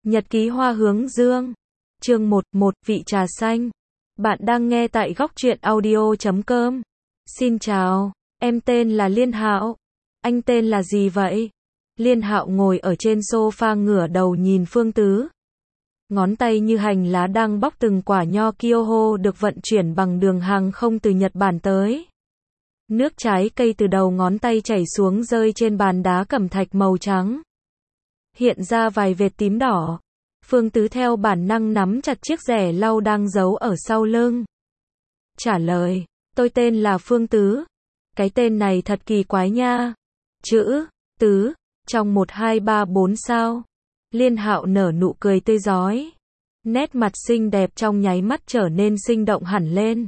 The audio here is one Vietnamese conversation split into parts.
Nhật ký hoa hướng dương. Chương 1, vị trà xanh. Bạn đang nghe tại góc truyện audio.com. Xin chào, em tên là Liên Hạo. Anh tên là gì vậy? Liên Hạo ngồi ở trên sofa ngửa đầu nhìn Phương Tứ. Ngón tay như hành lá đang bóc từng quả nho Kyoho được vận chuyển bằng đường hàng không từ Nhật Bản tới. Nước trái cây từ đầu ngón tay chảy xuống rơi trên bàn đá cẩm thạch màu trắng. Hiện ra vài vệt tím đỏ. Phương Tứ theo bản năng nắm chặt chiếc rẻ lau đang giấu ở sau lưng. Trả lời, tôi tên là Phương Tứ. Cái tên này thật kỳ quái nha. Chữ, Tứ, trong 1, 2, 3, 4 sao. Liên Hạo nở nụ cười tươi rói. Nét mặt xinh đẹp trong nháy mắt trở nên sinh động hẳn lên.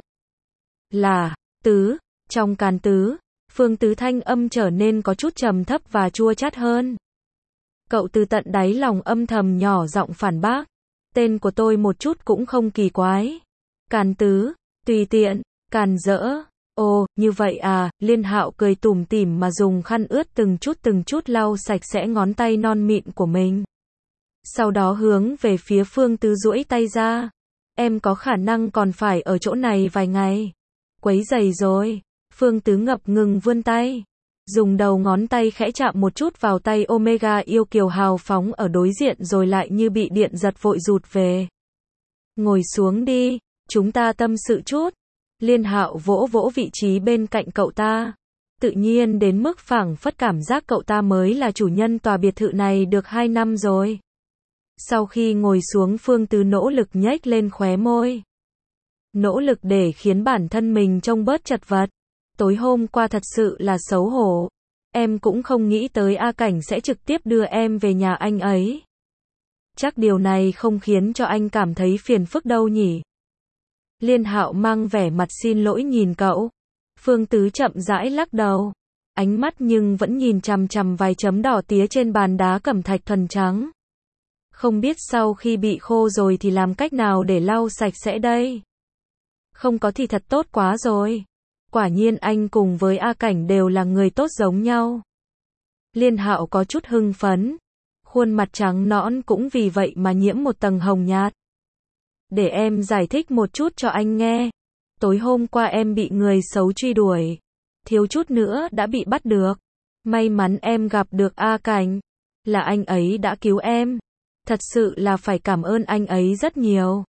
Là, Tứ, trong Càn Tứ, Phương Tứ thanh âm trở nên có chút trầm thấp và chua chát hơn. Cậu từ tận đáy lòng âm thầm nhỏ giọng phản bác. Tên của tôi một chút cũng không kỳ quái. Càn Tứ, tùy tiện, càn rỡ. Ồ, như vậy à, Liên Hạo cười tủm tỉm mà dùng khăn ướt từng chút lau sạch sẽ ngón tay non mịn của mình. Sau đó hướng về phía Phương Tứ duỗi tay ra. Em có khả năng còn phải ở chỗ này vài ngày. Quấy rầy rồi. Phương Tứ ngập ngừng vươn tay. Dùng đầu ngón tay khẽ chạm một chút vào tay Omega yêu kiều hào phóng ở đối diện rồi lại như bị điện giật vội rụt về. Ngồi xuống đi, chúng ta tâm sự chút. Liên Hạo vỗ vỗ vị trí bên cạnh cậu ta. Tự nhiên đến mức phảng phất cảm giác cậu ta mới là chủ nhân tòa biệt thự này được 2 năm rồi. Sau khi ngồi xuống Phương Tứ nỗ lực nhếch lên khóe môi. Nỗ lực để khiến bản thân mình trông bớt chật vật. Tối hôm qua thật sự là xấu hổ. Em cũng không nghĩ tới A Cảnh sẽ trực tiếp đưa em về nhà anh ấy. Chắc điều này không khiến cho anh cảm thấy phiền phức đâu nhỉ? Liên Hạo mang vẻ mặt xin lỗi nhìn cậu. Phương Tứ chậm rãi lắc đầu. Ánh mắt nhưng vẫn nhìn chằm chằm vài chấm đỏ tía trên bàn đá cẩm thạch thuần trắng. Không biết sau khi bị khô rồi thì làm cách nào để lau sạch sẽ đây? Không có thì thật tốt quá rồi. Quả nhiên anh cùng với A Cảnh đều là người tốt giống nhau. Liên Hạo có chút hưng phấn. Khuôn mặt trắng nõn cũng vì vậy mà nhiễm một tầng hồng nhạt. Để em giải thích một chút cho anh nghe. Tối hôm qua em bị người xấu truy đuổi. Thiếu chút nữa đã bị bắt được. May mắn em gặp được A Cảnh. Là anh ấy đã cứu em. Thật sự là phải cảm ơn anh ấy rất nhiều.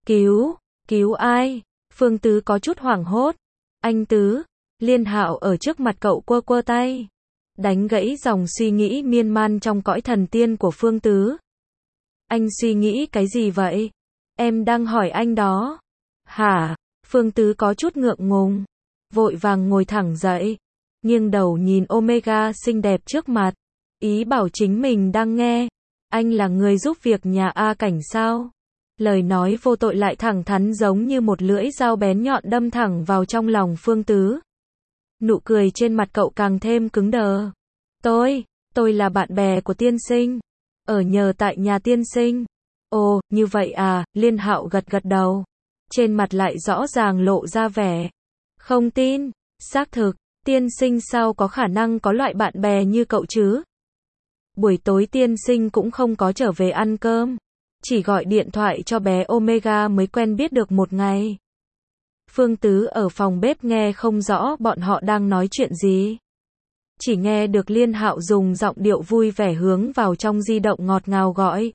Cứu ai? Phương Tứ có chút hoảng hốt. Anh Tứ. Liên Hạo ở trước mặt cậu quơ tay. Đánh gãy dòng suy nghĩ miên man trong cõi thần tiên của Phương Tứ. Anh suy nghĩ cái gì vậy? Em đang hỏi anh đó. Hả? Phương Tứ có chút ngượng ngùng. Vội vàng ngồi thẳng dậy. Nghiêng đầu nhìn Omega xinh đẹp trước mặt. Ý bảo chính mình đang nghe. Anh là người giúp việc nhà A Cảnh sao? Lời nói vô tội lại thẳng thắn giống như một lưỡi dao bén nhọn đâm thẳng vào trong lòng Phương Tứ. Nụ cười trên mặt cậu càng thêm cứng đờ. Tôi là bạn bè của tiên sinh. Ở nhờ tại nhà tiên sinh. Ồ, như vậy à, Liên Hạo gật đầu. Trên mặt lại rõ ràng lộ ra vẻ. Không tin, xác thực, tiên sinh sao có khả năng có loại bạn bè như cậu chứ? Buổi tối tiên sinh cũng không có trở về ăn cơm. Chỉ gọi điện thoại cho bé Omega mới quen biết được một ngày. Phương Tứ ở phòng bếp nghe không rõ bọn họ đang nói chuyện gì. Chỉ nghe được Liên Hạo dùng giọng điệu vui vẻ hướng vào trong di động ngọt ngào gọi.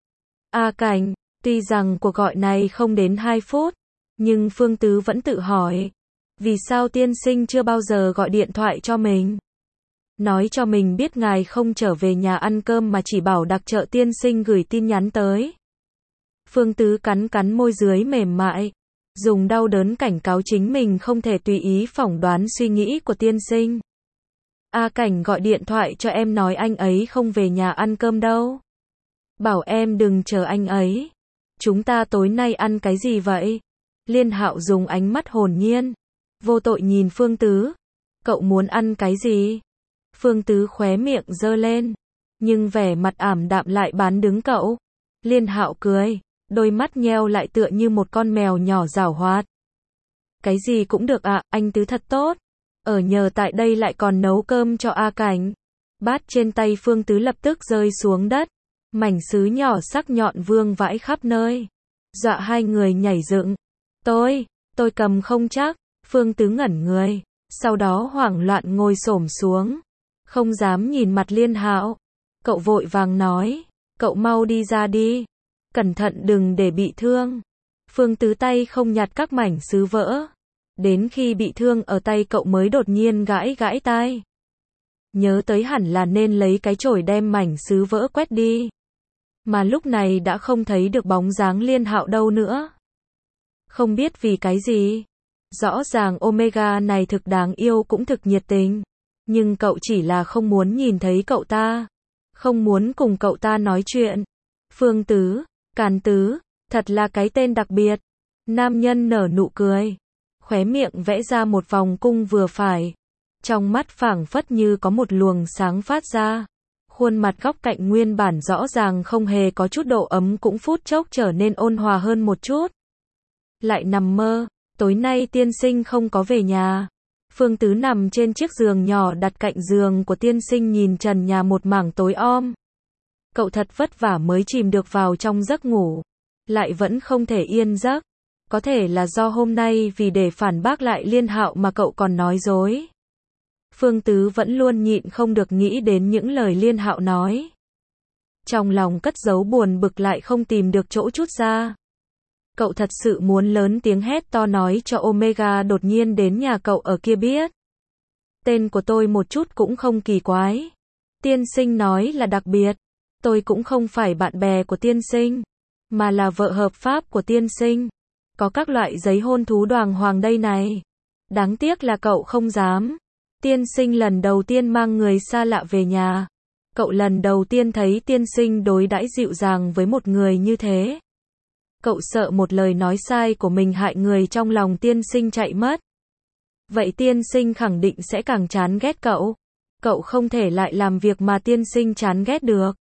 A Cảnh, tuy rằng cuộc gọi này không đến 2 phút, nhưng Phương Tứ vẫn tự hỏi. Vì sao tiên sinh chưa bao giờ gọi điện thoại cho mình? Nói cho mình biết ngài không trở về nhà ăn cơm mà chỉ bảo đặc trợ tiên sinh gửi tin nhắn tới. Phương Tứ cắn môi dưới mềm mại. Dùng đau đớn cảnh cáo chính mình không thể tùy ý phỏng đoán suy nghĩ của tiên sinh. A Cảnh gọi điện thoại cho em nói anh ấy không về nhà ăn cơm đâu. Bảo em đừng chờ anh ấy. Chúng ta tối nay ăn cái gì vậy? Liên Hạo dùng ánh mắt hồn nhiên. Vô tội nhìn Phương Tứ. Cậu muốn ăn cái gì? Phương Tứ khóe miệng giơ lên. Nhưng vẻ mặt ảm đạm lại bán đứng cậu. Liên Hạo cười. Đôi mắt nheo lại tựa như một con mèo nhỏ giảo hoạt. Cái gì cũng được ạ, anh Tứ thật tốt. Ở nhờ tại đây lại còn nấu cơm cho A Cảnh. Bát trên tay Phương Tứ lập tức rơi xuống đất. Mảnh sứ nhỏ sắc nhọn vương vãi khắp nơi. Dọa hai người nhảy dựng. Tôi cầm không chắc. Phương Tứ ngẩn người. Sau đó hoảng loạn ngồi xổm xuống. Không dám nhìn mặt Liên Hạo. Cậu vội vàng nói. Cậu mau đi ra đi. Cẩn thận đừng để bị thương. Phương Tứ tay không nhặt các mảnh sứ vỡ. Đến khi bị thương ở tay cậu mới đột nhiên gãi gãi tai. Nhớ tới hẳn là nên lấy cái chổi đem mảnh sứ vỡ quét đi. Mà lúc này đã không thấy được bóng dáng Liên Hạo đâu nữa. Không biết vì cái gì. Rõ ràng Omega này thực đáng yêu cũng thực nhiệt tình. Nhưng cậu chỉ là không muốn nhìn thấy cậu ta. Không muốn cùng cậu ta nói chuyện. Phương Tứ, Càn Tứ, thật là cái tên đặc biệt. Nam nhân nở nụ cười. Khóe miệng vẽ ra một vòng cung vừa phải. Trong mắt phảng phất như có một luồng sáng phát ra. Khuôn mặt góc cạnh nguyên bản rõ ràng không hề có chút độ ấm cũng phút chốc trở nên ôn hòa hơn một chút. Lại nằm mơ, tối nay tiên sinh không có về nhà. Phương Tứ nằm trên chiếc giường nhỏ đặt cạnh giường của tiên sinh nhìn trần nhà một mảng tối om. Cậu thật vất vả mới chìm được vào trong giấc ngủ. Lại vẫn không thể yên giấc. Có thể là do hôm nay vì để phản bác lại Liên Hạo mà cậu còn nói dối. Phương Tứ vẫn luôn nhịn không được nghĩ đến những lời Liên Hạo nói. Trong lòng cất giấu buồn bực lại không tìm được chỗ trút ra. Cậu thật sự muốn lớn tiếng hét to nói cho Omega đột nhiên đến nhà cậu ở kia biết. Tên của tôi một chút cũng không kỳ quái. Tiên sinh nói là đặc biệt. Tôi cũng không phải bạn bè của tiên sinh, mà là vợ hợp pháp của tiên sinh. Có các loại giấy hôn thú đàng hoàng đây này. Đáng tiếc là cậu không dám. Tiên sinh lần đầu tiên mang người xa lạ về nhà. Cậu lần đầu tiên thấy tiên sinh đối đãi dịu dàng với một người như thế. Cậu sợ một lời nói sai của mình hại người trong lòng tiên sinh chạy mất. Vậy tiên sinh khẳng định sẽ càng chán ghét cậu. Cậu không thể lại làm việc mà tiên sinh chán ghét được.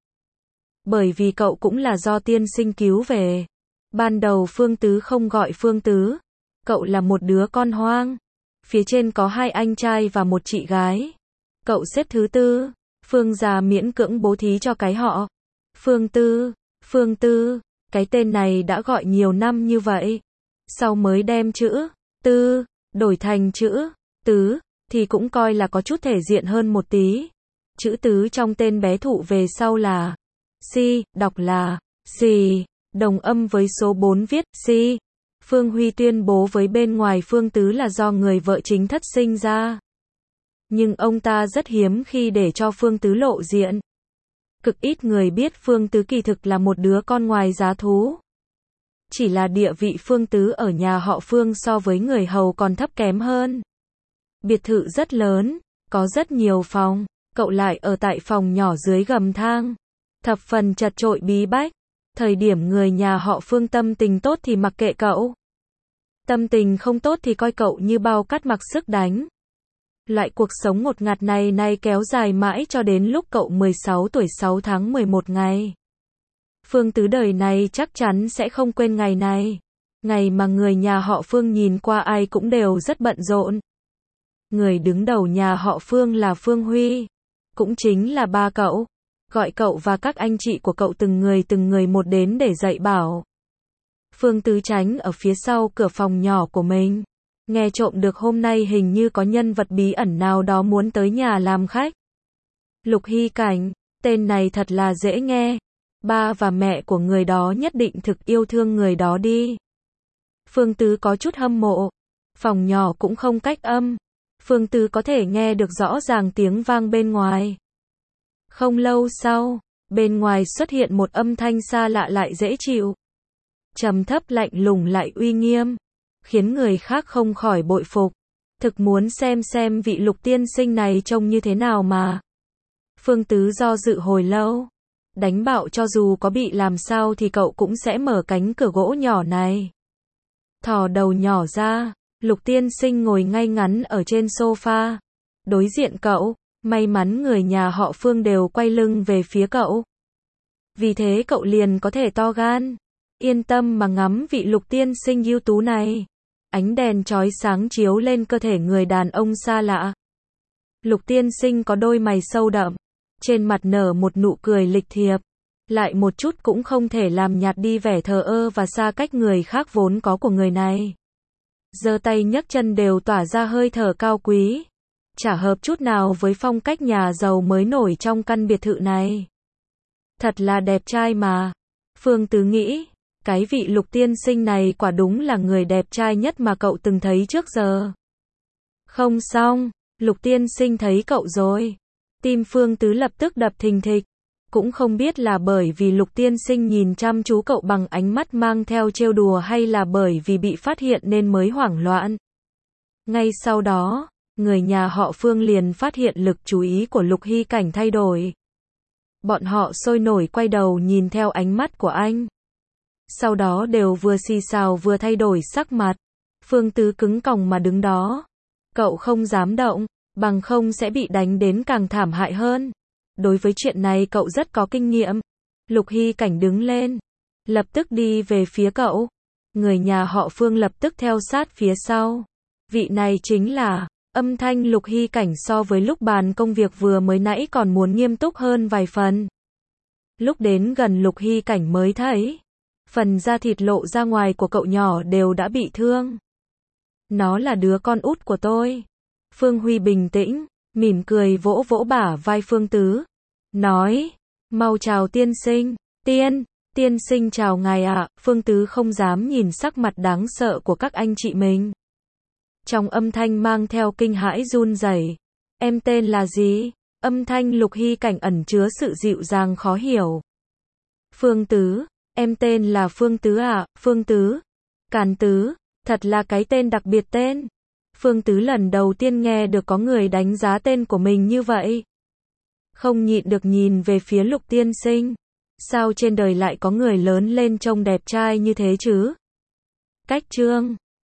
Bởi vì cậu cũng là do tiên sinh cứu về. Ban đầu Phương Tứ không gọi Phương Tứ. Cậu là một đứa con hoang. Phía trên có 2 anh trai và 1 chị gái. Cậu xếp thứ 4. Phương gia miễn cưỡng bố thí cho cái họ. Phương Tư, cái tên này đã gọi nhiều năm như vậy. Sau mới đem chữ Tư đổi thành chữ Tứ, thì cũng coi là có chút thể diện hơn một tí. Chữ Tứ trong tên bé Thụ về sau là Si, đọc là Xì, đồng âm với số 4 viết Si. Phương Huy tuyên bố với bên ngoài Phương Tứ là do người vợ chính thất sinh ra. Nhưng ông ta rất hiếm khi để cho Phương Tứ lộ diện. Cực ít người biết Phương Tứ kỳ thực là một đứa con ngoài giá thú. Chỉ là địa vị Phương Tứ ở nhà họ Phương so với người hầu còn thấp kém hơn. Biệt thự rất lớn, có rất nhiều phòng, cậu lại ở tại phòng nhỏ dưới gầm thang. Thập phần chật chội bí bách. Thời điểm người nhà họ Phương tâm tình tốt thì mặc kệ cậu. Tâm tình không tốt thì coi cậu như bao cát mặc sức đánh. Loại cuộc sống ngột ngạt này kéo dài mãi cho đến lúc cậu 16 tuổi 6 tháng 11 ngày. Phương Tứ đời này chắc chắn sẽ không quên ngày này. Ngày mà người nhà họ Phương nhìn qua ai cũng đều rất bận rộn. Người đứng đầu nhà họ Phương là Phương Huy. Cũng chính là ba cậu. Gọi cậu và các anh chị của cậu từng người một đến để dạy bảo. Phương Tứ tránh ở phía sau cửa phòng nhỏ của mình. Nghe trộm được hôm nay hình như có nhân vật bí ẩn nào đó muốn tới nhà làm khách. Lục Hy Cảnh, tên này thật là dễ nghe. Ba và mẹ của người đó nhất định thực yêu thương người đó đi. Phương Tứ có chút hâm mộ. Phòng nhỏ cũng không cách âm. Phương Tứ có thể nghe được rõ ràng tiếng vang bên ngoài. Không lâu sau, bên ngoài xuất hiện một âm thanh xa lạ lại dễ chịu. Trầm thấp lạnh lùng lại uy nghiêm, khiến người khác không khỏi bội phục. Thực muốn xem vị Lục tiên sinh này trông như thế nào mà. Phương Tứ do dự hồi lâu. Đánh bạo cho dù có bị làm sao thì cậu cũng sẽ mở cánh cửa gỗ nhỏ này. Thò đầu nhỏ ra, Lục tiên sinh ngồi ngay ngắn ở trên sofa. Đối diện cậu, may mắn người nhà họ Phương đều quay lưng về phía cậu. Vì thế cậu liền có thể to gan, yên tâm mà ngắm vị Lục tiên sinh ưu tú này. Ánh đèn chói sáng chiếu lên cơ thể người đàn ông xa lạ. Lục tiên sinh có đôi mày sâu đậm, trên mặt nở một nụ cười lịch thiệp. lại một chút cũng không thể làm nhạt đi vẻ thờ ơ và xa cách người khác vốn có của người này. Giơ tay nhấc chân đều tỏa ra hơi thở cao quý, chả hợp chút nào với phong cách nhà giàu mới nổi trong căn biệt thự này. Thật là đẹp trai mà. Phương Tứ nghĩ, cái vị Lục tiên sinh này quả đúng là người đẹp trai nhất mà cậu từng thấy trước giờ. Không xong, Lục tiên sinh thấy cậu rồi. Tim Phương Tứ lập tức đập thình thịch. Cũng không biết là bởi vì Lục tiên sinh nhìn chăm chú cậu bằng ánh mắt mang theo trêu đùa hay là bởi vì bị phát hiện nên mới hoảng loạn. Ngay sau đó, người nhà họ Phương liền phát hiện lực chú ý của Lục Hy Cảnh thay đổi. Bọn họ sôi nổi quay đầu nhìn theo ánh mắt của anh. Sau đó đều vừa xì xào vừa thay đổi sắc mặt. Phương Tứ cứng còng mà đứng đó. Cậu không dám động, bằng không sẽ bị đánh đến càng thảm hại hơn. Đối với chuyện này cậu rất có kinh nghiệm. Lục Hy Cảnh đứng lên, lập tức đi về phía cậu. Người nhà họ Phương lập tức theo sát phía sau. Vị này chính là, âm thanh Lục Hy Cảnh so với lúc bàn công việc vừa mới nãy còn muốn nghiêm túc hơn vài phần. Lúc đến gần Lục Hy Cảnh mới thấy, phần da thịt lộ ra ngoài của cậu nhỏ đều đã bị thương. Nó là đứa con út của tôi. Phương Huy bình tĩnh, mỉm cười vỗ vỗ bả vai Phương Tứ. Nói, mau chào tiên sinh. Tiên sinh chào ngài ạ. Phương Tứ không dám nhìn sắc mặt đáng sợ của các anh chị mình. Trong âm thanh mang theo kinh hãi run rẩy. Em tên là gì? Âm thanh Lục Hy Cảnh ẩn chứa sự dịu dàng khó hiểu. Phương Tứ, em tên là Phương Tứ ạ. Phương Tứ, Càn Tứ, thật là cái tên đặc biệt tên. Phương Tứ lần đầu tiên nghe được có người đánh giá tên của mình như vậy. Không nhịn được nhìn về phía Lục tiên sinh. Sao trên đời lại có người lớn lên trông đẹp trai như thế chứ? Cách chương